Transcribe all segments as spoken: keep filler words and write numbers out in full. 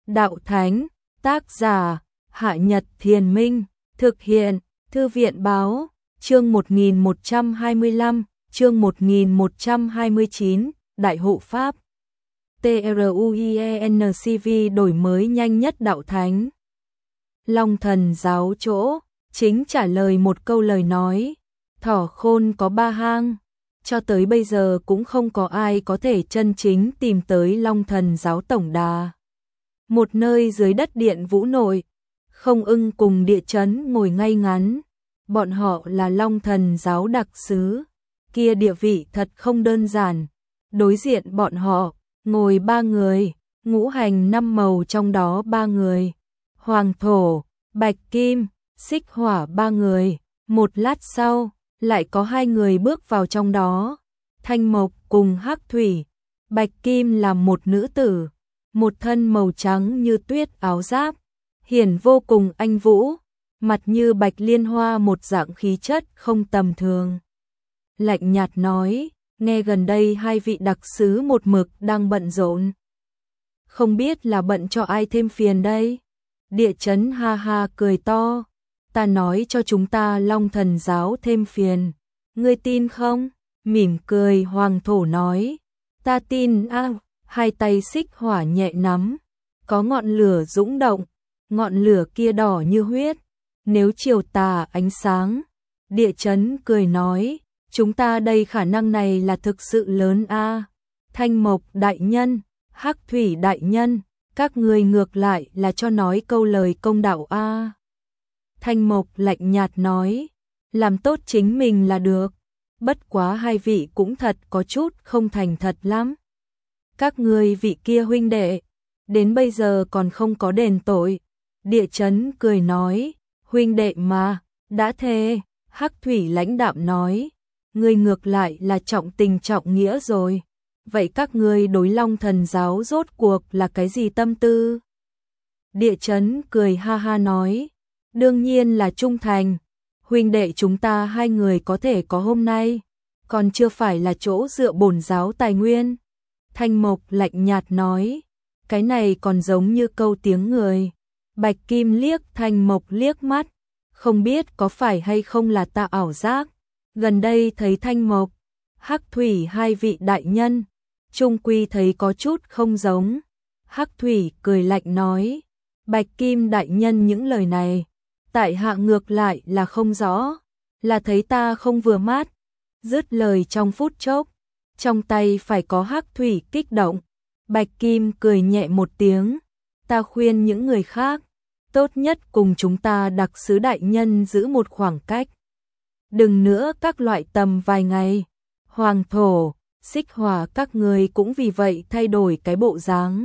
Đạo Thánh, tác giả, Hạ Nhật Thiền Minh, thực hiện, Thư viện Báo, chương một nghìn một trăm hai mươi lăm, chương một nghìn một trăm hai mươi chín, Đại hộ Pháp. TRUIENCV đổi mới nhanh nhất Đạo Thánh. Long Thần Giáo chỗ, chính trả lời một câu lời nói, thỏ khôn có ba hang. Cho tới bây giờ cũng không có ai có thể chân chính tìm tới Long Thần Giáo tổng đà. Một nơi dưới đất điện vũ nội, Không Ưng cùng Địa Chấn ngồi ngay ngắn. Bọn họ là Long Thần Giáo đặc sứ, kia địa vị thật không đơn giản. Đối diện bọn họ, ngồi ba người, ngũ hành năm màu trong đó ba người. Hoàng Thổ, Bạch Kim, Xích Hỏa ba người. Một lát sau, lại có hai người bước vào trong đó. Thanh Mộc cùng Hắc Thủy. Bạch Kim là một nữ tử, một thân màu trắng như tuyết áo giáp, hiển vô cùng anh vũ, mặt như bạch liên hoa, một dạng khí chất không tầm thường. Lạnh nhạt nói, nghe gần đây hai vị đặc sứ một mực đang bận rộn. Không biết là bận cho ai thêm phiền đây? Địa Chấn ha ha cười to, ta nói cho chúng ta Long Thần Giáo thêm phiền, ngươi tin không? Mỉm cười Hoàng Thổ nói, ta tin a. À, hai tay Xích Hỏa nhẹ nắm, có ngọn lửa dũng động, ngọn lửa kia đỏ như huyết, nếu chiều tà ánh sáng. Địa Chấn cười nói, chúng ta đây khả năng này là thực sự lớn a. À. Thanh Mộc đại nhân, Hắc Thủy đại nhân, các người ngược lại là cho nói câu lời công đạo a. À. Thanh Mộc lạnh nhạt nói, làm tốt chính mình là được, bất quá hai vị cũng thật có chút không thành thật lắm. Các người vị kia huynh đệ, đến bây giờ còn không có đền tội. Địa Chấn cười nói, huynh đệ mà, đã thề. Hắc Thủy lãnh đạm nói, ngươi ngược lại là trọng tình trọng nghĩa rồi. Vậy các ngươi đối Long Thần Giáo rốt cuộc là cái gì tâm tư? Địa Chấn cười ha ha nói, đương nhiên là trung thành. Huynh đệ chúng ta hai người có thể có hôm nay, còn chưa phải là chỗ dựa bổn giáo tài nguyên. Thanh Mộc lạnh nhạt nói, cái này còn giống như câu tiếng người. Bạch Kim liếc Thanh Mộc liếc mắt, không biết có phải hay không là ta ảo giác. Gần đây thấy Thanh Mộc, Hắc Thủy hai vị đại nhân, chung quy thấy có chút không giống. Hắc Thủy cười lạnh nói, Bạch Kim đại nhân những lời này, tại hạ ngược lại là không rõ, là thấy ta không vừa mắt. Dứt lời trong phút chốc, trong tay phải có Hắc Thủy kích động. Bạch Kim cười nhẹ một tiếng, ta khuyên những người khác, tốt nhất cùng chúng ta đặc sứ đại nhân giữ một khoảng cách. Đừng nữa các loại tầm vài ngày. Hoàng Thổ, Xích Hỏa các người cũng vì vậy thay đổi cái bộ dáng.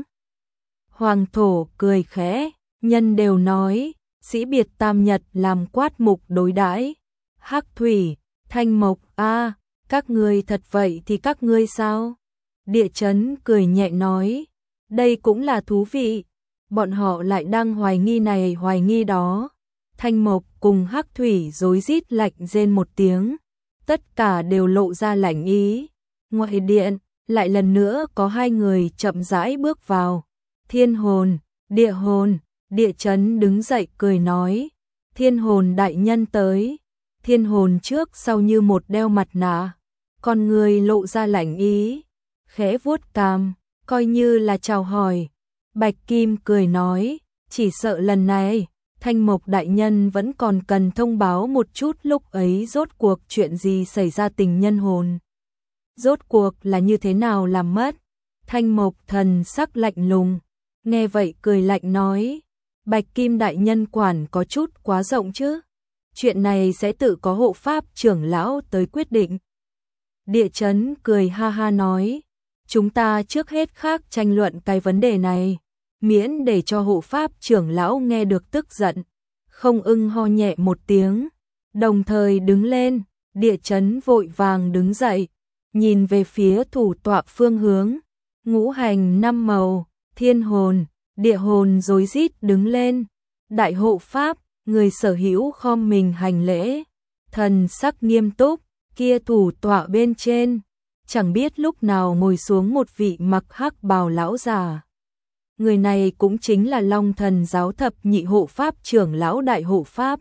Hoàng Thổ cười khẽ, nhân đều nói, sĩ biệt tam nhật làm quát mục đối đãi. Hắc Thủy, Thanh Mộc a, à, các ngươi thật vậy thì các ngươi sao? Địa Chấn cười nhẹ nói, đây cũng là thú vị. Bọn họ lại đang hoài nghi này hoài nghi đó. Thanh Mộc cùng Hắc Thủy rối rít lạnh rên một tiếng, tất cả đều lộ ra lạnh ý. Ngoài điện, lại lần nữa có hai người chậm rãi bước vào. Thiên Hồn, Địa Hồn. Địa Chấn đứng dậy cười nói, Thiên Hồn đại nhân tới. Thiên Hồn trước sau như một đeo mặt nạ, con người lộ ra lạnh ý, khẽ vuốt cằm, coi như là chào hỏi. Bạch Kim cười nói, chỉ sợ lần này, Thanh Mộc đại nhân vẫn còn cần thông báo một chút lúc ấy rốt cuộc chuyện gì xảy ra, tình nhân hồn. Rốt cuộc là như thế nào làm mất. Thanh Mộc thần sắc lạnh lùng, nghe vậy cười lạnh nói, Bạch Kim đại nhân quản có chút quá rộng chứ. Chuyện này sẽ tự có hộ pháp trưởng lão tới quyết định. Địa Chấn cười ha ha nói, chúng ta trước hết khác tranh luận cái vấn đề này, miễn để cho hộ pháp trưởng lão nghe được tức giận. Không Ưng ho nhẹ một tiếng, đồng thời đứng lên. Địa Chấn vội vàng đứng dậy, nhìn về phía thủ tọa phương hướng. Ngũ hành năm màu, Thiên Hồn, Địa Hồn rối rít đứng lên. Đại hộ pháp, người sở hữu khom mình hành lễ, thần sắc nghiêm túc. Kia thủ tọa bên trên, chẳng biết lúc nào ngồi xuống một vị mặc hắc bào lão già. người này cũng chính là Long Thần giáo thập nhị hộ pháp trưởng lão đại hộ pháp.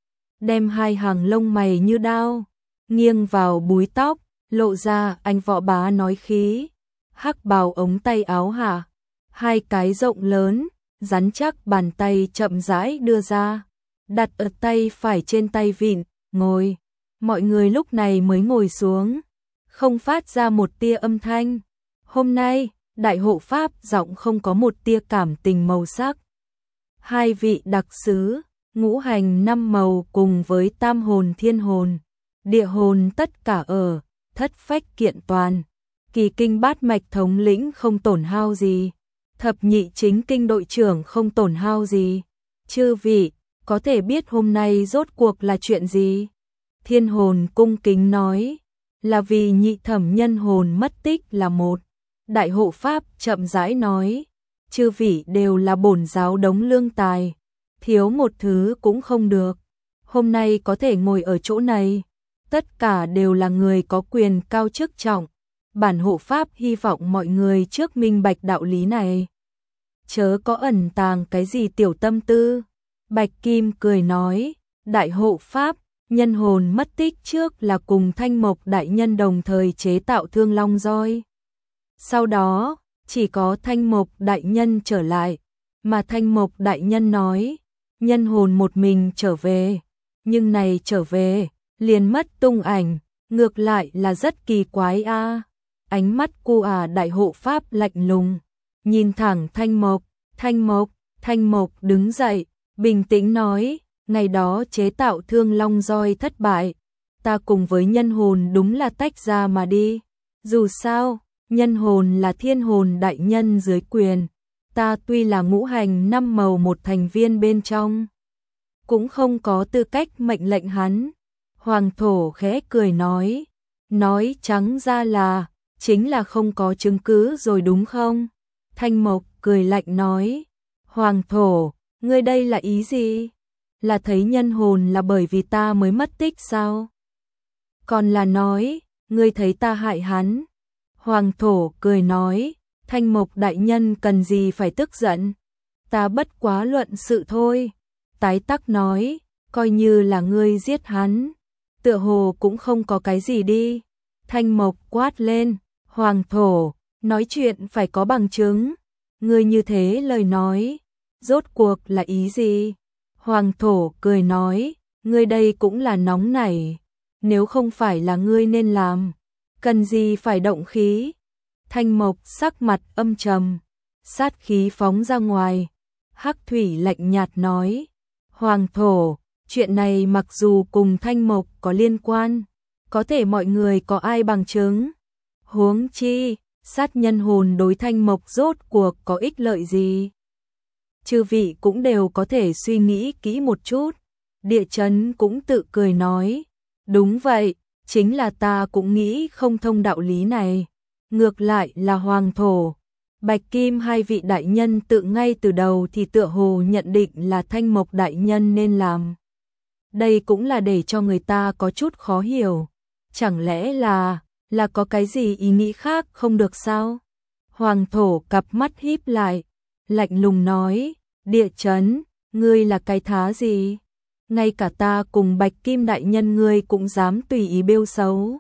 Đem hai hàng lông mày như đao, nghiêng vào búi tóc, lộ ra anh võ bá nói khí. Hắc bào ống tay áo hạ, hai cái rộng lớn, rắn chắc bàn tay chậm rãi đưa ra, đặt ở tay phải trên tay vịn, ngồi. Mọi người lúc này mới ngồi xuống, không phát ra một tia âm thanh. Hôm nay, đại hộ pháp giọng không có một tia cảm tình màu sắc. Hai vị đặc sứ, ngũ hành năm màu cùng với tam hồn thiên hồn, địa hồn tất cả ở, thất phách kiện toàn. Kỳ kinh bát mạch thống lĩnh không tổn hao gì. Thập nhị chính kinh đội trưởng không tổn hao gì. Chư vị, có thể biết hôm nay rốt cuộc là chuyện gì? Thiên hồn cung kính nói, là vì nhị thẩm nhân hồn mất tích là một. Đại hộ pháp chậm rãi nói, chư vị đều là bổn giáo đống lương tài, thiếu một thứ cũng không được. Hôm nay có thể ngồi ở chỗ này, tất cả đều là người có quyền cao chức trọng. Bản hộ pháp hy vọng mọi người trước minh bạch đạo lý này, chớ có ẩn tàng cái gì tiểu tâm tư. Bạch Kim cười nói, đại hộ pháp, nhân hồn mất tích trước là cùng Thanh Mộc đại nhân đồng thời chế tạo Thương Long roi. Sau đó, chỉ có Thanh Mộc đại nhân trở lại, mà Thanh Mộc đại nhân nói, nhân hồn một mình trở về, nhưng này trở về, liền mất tung ảnh, ngược lại là rất kỳ quái a. À. Ánh mắt cô à đại hộ pháp lạnh lùng, nhìn thẳng Thanh Mộc, Thanh Mộc, Thanh Mộc đứng dậy, bình tĩnh nói, ngày đó chế tạo Thương Long roi thất bại, ta cùng với nhân hồn đúng là tách ra mà đi. Dù sao, nhân hồn là thiên hồn đại nhân dưới quyền, ta tuy là ngũ hành năm màu một thành viên bên trong, cũng không có tư cách mệnh lệnh hắn. Hoàng thổ khẽ cười nói, nói trắng ra là, chính là không có chứng cứ rồi đúng không? Thanh Mộc cười lạnh nói, Hoàng thổ, ngươi đây là ý gì? Là thấy nhân hồn là bởi vì ta mới mất tích sao? Còn là nói, ngươi thấy ta hại hắn? Hoàng thổ cười nói, Thanh Mộc đại nhân cần gì phải tức giận? Ta bất quá luận sự thôi. Tái Tắc nói, coi như là ngươi giết hắn, tựa hồ cũng không có cái gì đi. Thanh Mộc quát lên, Hoàng thổ, nói chuyện phải có bằng chứng. Ngươi như thế lời nói, rốt cuộc là ý gì? Hoàng thổ cười nói, ngươi đây cũng là nóng nảy, nếu không phải là ngươi nên làm, cần gì phải động khí. Thanh Mộc sắc mặt âm trầm, sát khí phóng ra ngoài. Hắc Thủy lạnh nhạt nói, Hoàng thổ, chuyện này mặc dù cùng Thanh Mộc có liên quan, có thể mọi người có ai bằng chứng? Huống chi, sát nhân hồn đối Thanh Mộc rốt cuộc có ích lợi gì? Chư vị cũng đều có thể suy nghĩ kỹ một chút. Địa chấn cũng tự cười nói, đúng vậy, chính là ta cũng nghĩ không thông đạo lý này. Ngược lại là Hoàng thổ, Bạch Kim hai vị đại nhân tự ngay từ đầu thì tựa hồ nhận định là Thanh Mộc đại nhân nên làm. Đây cũng là để cho người ta có chút khó hiểu. Chẳng lẽ là, là có cái gì ý nghĩ khác không được sao? Hoàng thổ cặp mắt híp lại, lạnh lùng nói, địa chấn, ngươi là cái thá gì? Ngay cả ta cùng Bạch Kim đại nhân ngươi cũng dám tùy ý bêu xấu.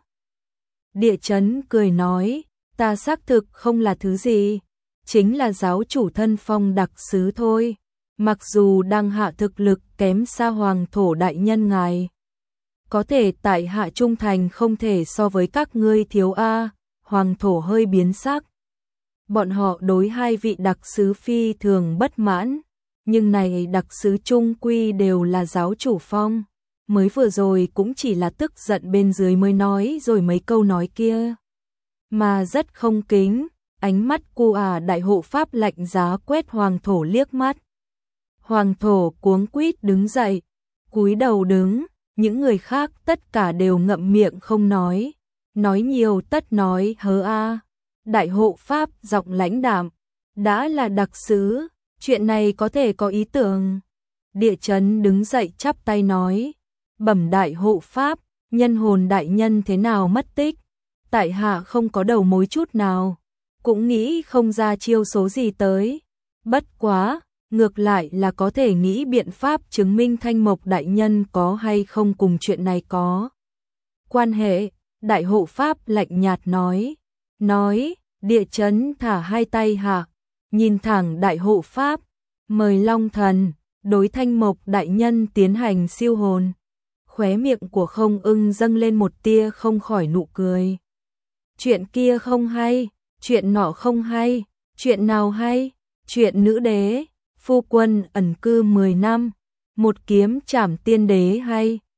Địa chấn cười nói, ta xác thực không là thứ gì, chính là giáo chủ thân phong đặc sứ thôi. Mặc dù đang hạ thực lực kém xa Hoàng thổ đại nhân ngài, có thể tại hạ trung thành không thể so với các ngươi thiếu a. Hoàng thổ hơi biến sắc. Bọn họ đối hai vị đặc sứ phi thường bất mãn, nhưng này đặc sứ trung quy đều là giáo chủ phong, mới vừa rồi cũng chỉ là tức giận bên dưới mới nói rồi mấy câu nói kia, mà rất không kính. Ánh mắt cu à đại hộ pháp lạnh giá quét Hoàng thổ liếc mắt. Hoàng thổ cuống quýt đứng dậy, cúi đầu đứng, những người khác tất cả đều ngậm miệng không nói, nói nhiều tất nói hớ a. Đại hộ pháp giọng lãnh đạm, đã là đặc sứ, chuyện này có thể có ý tưởng. Địa chấn đứng dậy chắp tay nói, bẩm đại hộ pháp, nhân hồn đại nhân thế nào mất tích, tại hạ không có đầu mối chút nào, cũng nghĩ không ra chiêu số gì tới. Bất quá, ngược lại là có thể nghĩ biện pháp chứng minh Thanh Mộc đại nhân có hay không cùng chuyện này có quan hệ. Đại hộ pháp lạnh nhạt nói, nói, địa chấn thả hai tay hạ, nhìn thẳng đại hộ pháp, mời Long Thần đối Thanh Mộc đại nhân tiến hành siêu hồn. Khóe miệng của Không Ưng dâng lên một tia không khỏi nụ cười. Chuyện kia không hay, chuyện nọ không hay, chuyện nào hay? Chuyện nữ đế, phu quân ẩn cư mười năm, một kiếm trảm tiên đế hay?